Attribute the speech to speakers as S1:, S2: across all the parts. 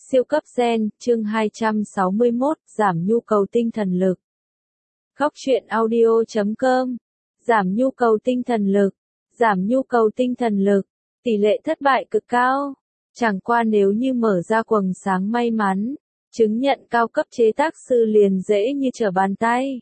S1: Siêu cấp gen, chương 261, giảm nhu cầu tinh thần lực. Góc truyện audio.com. Giảm nhu cầu tinh thần lực. Giảm nhu cầu tinh thần lực. Tỷ lệ thất bại cực cao. Chẳng qua nếu như mở ra quầng sáng may mắn, chứng nhận cao cấp chế tác sư liền dễ như trở bàn tay.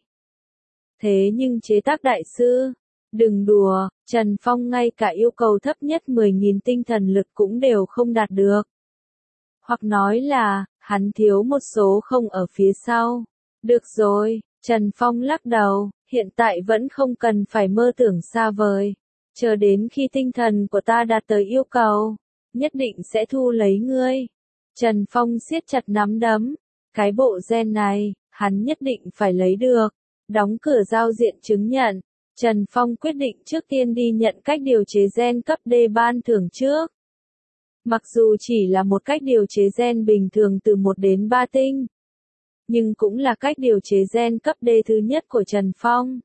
S1: Thế nhưng chế tác đại sư, đừng đùa, Trần Phong ngay cả yêu cầu thấp nhất 10.000 tinh thần lực cũng đều không đạt được. Hoặc nói là, hắn thiếu một số không ở phía sau. Được rồi, Trần Phong lắc đầu, hiện tại vẫn không cần phải mơ tưởng xa vời. Chờ đến khi tinh thần của ta đạt tới yêu cầu, nhất định sẽ thu lấy ngươi. Trần Phong siết chặt nắm đấm. Cái bộ gen này, hắn nhất định phải lấy được. Đóng cửa giao diện chứng nhận. Trần Phong quyết định trước tiên đi nhận cách điều chế gen cấp D ban thưởng trước. Mặc dù chỉ là một cách điều chế gen bình thường từ 1 đến 3 tinh, nhưng cũng là cách điều chế gen cấp D thứ nhất của Trần Phong.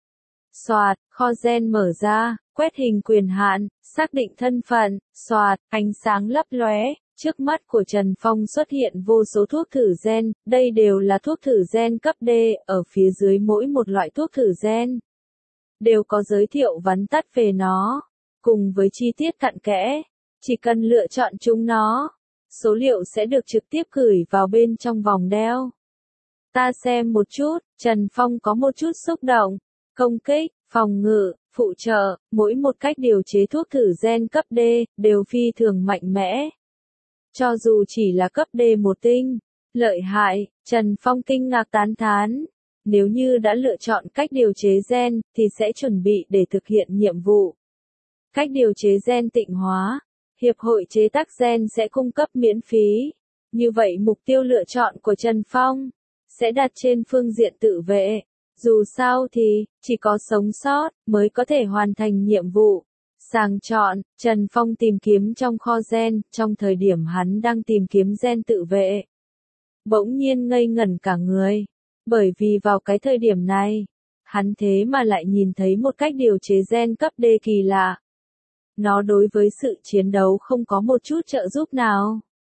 S1: Soạt, kho gen mở ra, quét hình quyền hạn, xác định thân phận, soạt, ánh sáng lấp lóe, trước mắt của Trần Phong xuất hiện vô số thuốc thử gen, đây đều là thuốc thử gen cấp D, ở phía dưới mỗi một loại thuốc thử gen đều có giới thiệu vắn tắt về nó, cùng với chi tiết cặn kẽ. Chỉ cần lựa chọn chúng nó, số liệu sẽ được trực tiếp gửi vào bên trong vòng đeo. Ta xem một chút, Trần Phong có một chút xúc động. Công kích, phòng ngự, phụ trợ, mỗi một cách điều chế thuốc thử gen cấp D, đều phi thường mạnh mẽ. Cho dù chỉ là cấp D một tinh, lợi hại, Trần Phong kinh ngạc tán thán. Nếu như đã lựa chọn cách điều chế gen, thì sẽ chuẩn bị để thực hiện nhiệm vụ. Cách điều chế gen tịnh hóa. Hiệp hội chế tác gen sẽ cung cấp miễn phí. Như vậy mục tiêu lựa chọn của Trần Phong sẽ đặt trên phương diện tự vệ. Dù sao thì, chỉ có sống sót mới có thể hoàn thành nhiệm vụ. Sàng chọn, Trần Phong tìm kiếm trong kho gen, trong thời điểm hắn đang tìm kiếm gen tự vệ. Bỗng nhiên ngây ngẩn cả người. Bởi vì vào cái thời điểm này, hắn thế mà lại nhìn thấy một cách điều chế gen cấp D kỳ lạ. Nó đối với sự chiến đấu không có một chút trợ giúp nào.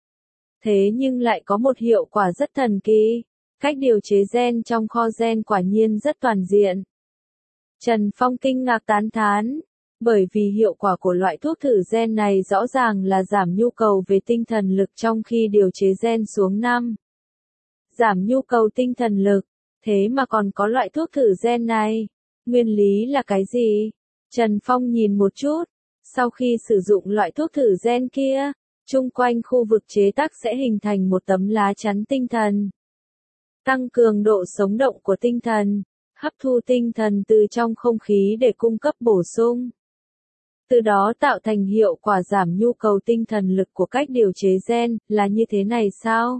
S1: Thế nhưng lại có một hiệu quả rất thần kỳ. Cách điều chế gen trong kho gen quả nhiên rất toàn diện. Trần Phong kinh ngạc tán thán. Bởi vì hiệu quả của loại thuốc thử gen này rõ ràng là giảm nhu cầu về tinh thần lực trong khi điều chế gen xuống 5. Giảm nhu cầu tinh thần lực. Thế mà còn có loại thuốc thử gen này. Nguyên lý là cái gì? Trần Phong nhìn một chút. Sau khi sử dụng loại thuốc thử gen kia, chung quanh khu vực chế tác sẽ hình thành một tấm lá chắn tinh thần. Tăng cường độ sống động của tinh thần, hấp thu tinh thần từ trong không khí để cung cấp bổ sung. Từ đó tạo thành hiệu quả giảm nhu cầu tinh thần lực của cách điều chế gen, là như thế này sao?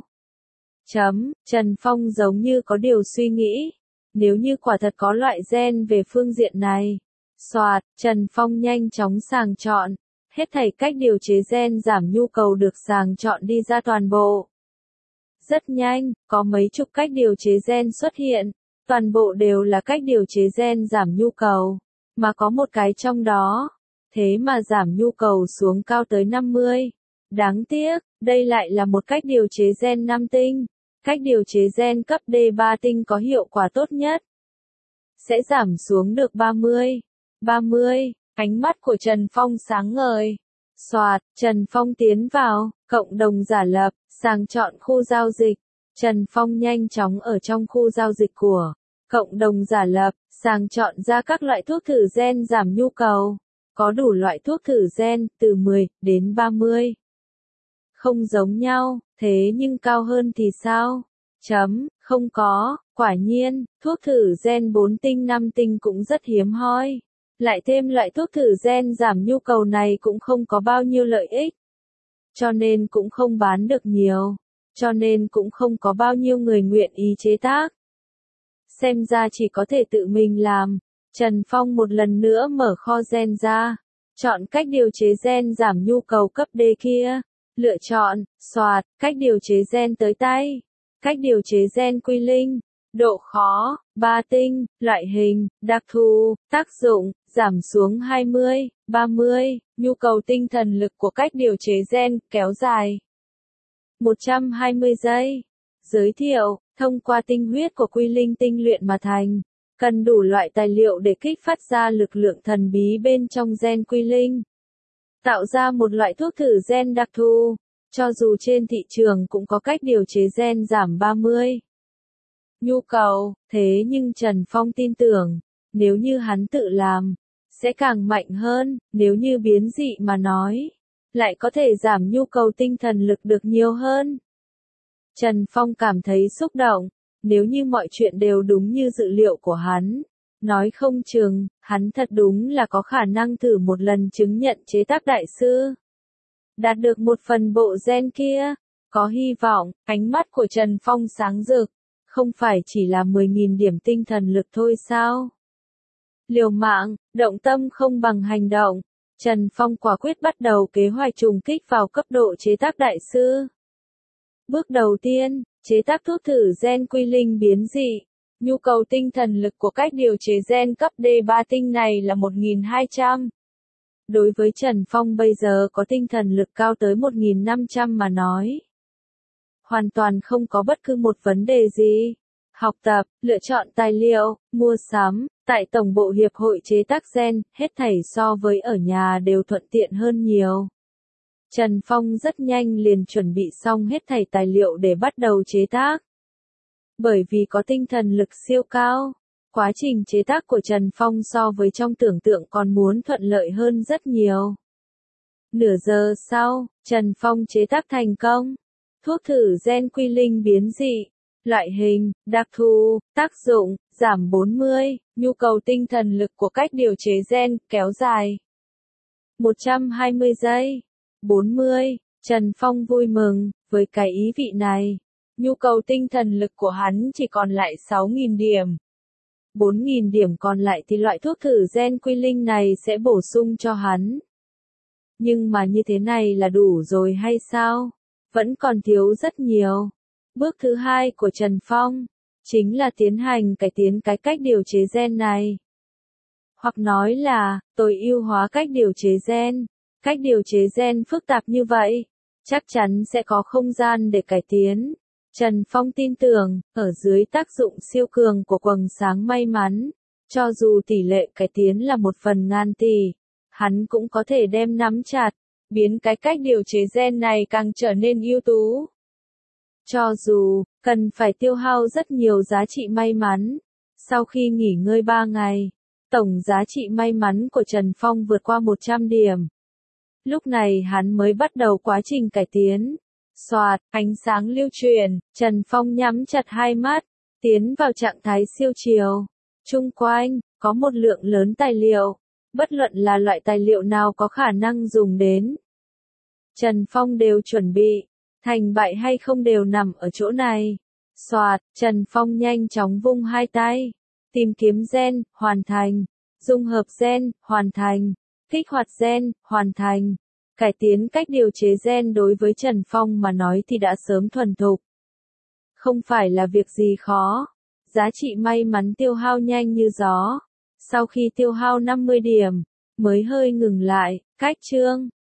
S1: Trần Phong giống như có điều suy nghĩ. Nếu như quả thật có loại gen về phương diện này. Soạt, Trần Phong nhanh chóng sàng chọn. Hết thảy cách điều chế gen giảm nhu cầu được sàng chọn đi ra toàn bộ. Rất nhanh, có mấy chục cách điều chế gen xuất hiện. Toàn bộ đều là cách điều chế gen giảm nhu cầu. Mà có một cái trong đó. Thế mà giảm nhu cầu xuống cao tới 50. Đáng tiếc, đây lại là một cách điều chế gen 5 tinh. Cách điều chế gen cấp D 3 tinh có hiệu quả tốt nhất. Sẽ giảm xuống được 30. Ánh mắt của Trần Phong sáng ngời. Soạt, Trần Phong tiến vào, cộng đồng giả lập, sàng chọn khu giao dịch. Trần Phong nhanh chóng ở trong khu giao dịch của cộng đồng giả lập, sàng chọn ra các loại thuốc thử gen giảm nhu cầu. Có đủ loại thuốc thử gen, từ 10 đến 30. Không giống nhau, thế nhưng cao hơn thì sao? Không có, quả nhiên, thuốc thử gen 4 tinh 5 tinh cũng rất hiếm hoi. Lại thêm loại thuốc thử gen giảm nhu cầu này cũng không có bao nhiêu lợi ích. Cho nên cũng không bán được nhiều. Cho nên cũng không có bao nhiêu người nguyện ý chế tác. Xem ra chỉ có thể tự mình làm. Trần Phong một lần nữa mở kho gen ra. Chọn cách điều chế gen giảm nhu cầu cấp D kia. Lựa chọn, soạt, cách điều chế gen tới tay. Cách điều chế gen quy linh. Độ khó, 3 tinh, loại hình, đặc thù, tác dụng, giảm xuống 20, 30, nhu cầu tinh thần lực của cách điều chế gen, kéo dài. 120 giây. Giới thiệu, thông qua tinh huyết của quy linh tinh luyện mà thành, cần đủ loại tài liệu để kích phát ra lực lượng thần bí bên trong gen quy linh. Tạo ra một loại thuốc thử gen đặc thù, cho dù trên thị trường cũng có cách điều chế gen giảm 30. Nhu cầu, thế nhưng Trần Phong tin tưởng, nếu như hắn tự làm, sẽ càng mạnh hơn, nếu như biến dị mà nói, lại có thể giảm nhu cầu tinh thần lực được nhiều hơn. Trần Phong cảm thấy xúc động, nếu như mọi chuyện đều đúng như dự liệu của hắn, nói không chừng, hắn thật đúng là có khả năng thử một lần chứng nhận chế tác đại sư. Đạt được một phần bộ gen kia, có hy vọng, ánh mắt của Trần Phong sáng rực, không phải chỉ là 10.000 điểm tinh thần lực thôi sao? Liều mạng, động tâm không bằng hành động, Trần Phong quả quyết bắt đầu kế hoạch trùng kích vào cấp độ chế tác đại sư. Bước đầu tiên, chế tác thuốc thử gen quy linh biến dị. Nhu cầu tinh thần lực của cách điều chế gen cấp D3 tinh này là 1.200. Đối với Trần Phong bây giờ có tinh thần lực cao tới 1.500 mà nói, hoàn toàn không có bất cứ một vấn đề gì. Học tập, lựa chọn tài liệu, mua sắm, tại Tổng bộ Hiệp hội chế tác gen, hết thảy so với ở nhà đều thuận tiện hơn nhiều. Trần Phong rất nhanh liền chuẩn bị xong hết thảy tài liệu để bắt đầu chế tác. Bởi vì có tinh thần lực siêu cao, quá trình chế tác của Trần Phong so với trong tưởng tượng còn muốn thuận lợi hơn rất nhiều. Nửa giờ sau, Trần Phong chế tác thành công. Thuốc thử gen quy linh biến dị. Loại hình, đặc thù, tác dụng, giảm 40, nhu cầu tinh thần lực của cách điều chế gen, kéo dài. 120 giây. 40, Trần Phong vui mừng, với cái ý vị này. Nhu cầu tinh thần lực của hắn chỉ còn lại 6.000 điểm. 4.000 điểm còn lại thì loại thuốc thử gen quy linh này sẽ bổ sung cho hắn. Nhưng mà như thế này là đủ rồi hay sao? Vẫn còn thiếu rất nhiều. Bước thứ hai của Trần Phong, chính là tiến hành cải tiến cái cách điều chế gen này. Hoặc nói là, tối ưu hóa cách điều chế gen. Cách điều chế gen phức tạp như vậy, chắc chắn sẽ có không gian để cải tiến. Trần Phong tin tưởng, ở dưới tác dụng siêu cường của quầng sáng may mắn, cho dù tỷ lệ cải tiến là 1/1000 tỷ, hắn cũng có thể đem nắm chặt, biến cái cách điều chế gen này càng trở nên ưu tú. Cho dù, cần phải tiêu hao rất nhiều giá trị may mắn, sau khi nghỉ ngơi 3 ngày, tổng giá trị may mắn của Trần Phong vượt qua 100 điểm. Lúc này hắn mới bắt đầu quá trình cải tiến. Soạt, ánh sáng lưu truyền, Trần Phong nhắm chặt hai mắt, tiến vào trạng thái siêu chiều. Chung quanh, có một lượng lớn tài liệu, bất luận là loại tài liệu nào có khả năng dùng đến. Trần Phong đều chuẩn bị, thành bại hay không đều nằm ở chỗ này. Soạt, Trần Phong nhanh chóng vung hai tay, tìm kiếm gen, hoàn thành, dung hợp gen, hoàn thành, kích hoạt gen, hoàn thành. Cải tiến cách điều chế gen đối với Trần Phong mà nói thì đã sớm thuần thục. Không phải là việc gì khó. Giá trị may mắn tiêu hao nhanh như gió. Sau khi tiêu hao 50 điểm, mới hơi ngừng lại, cách chương.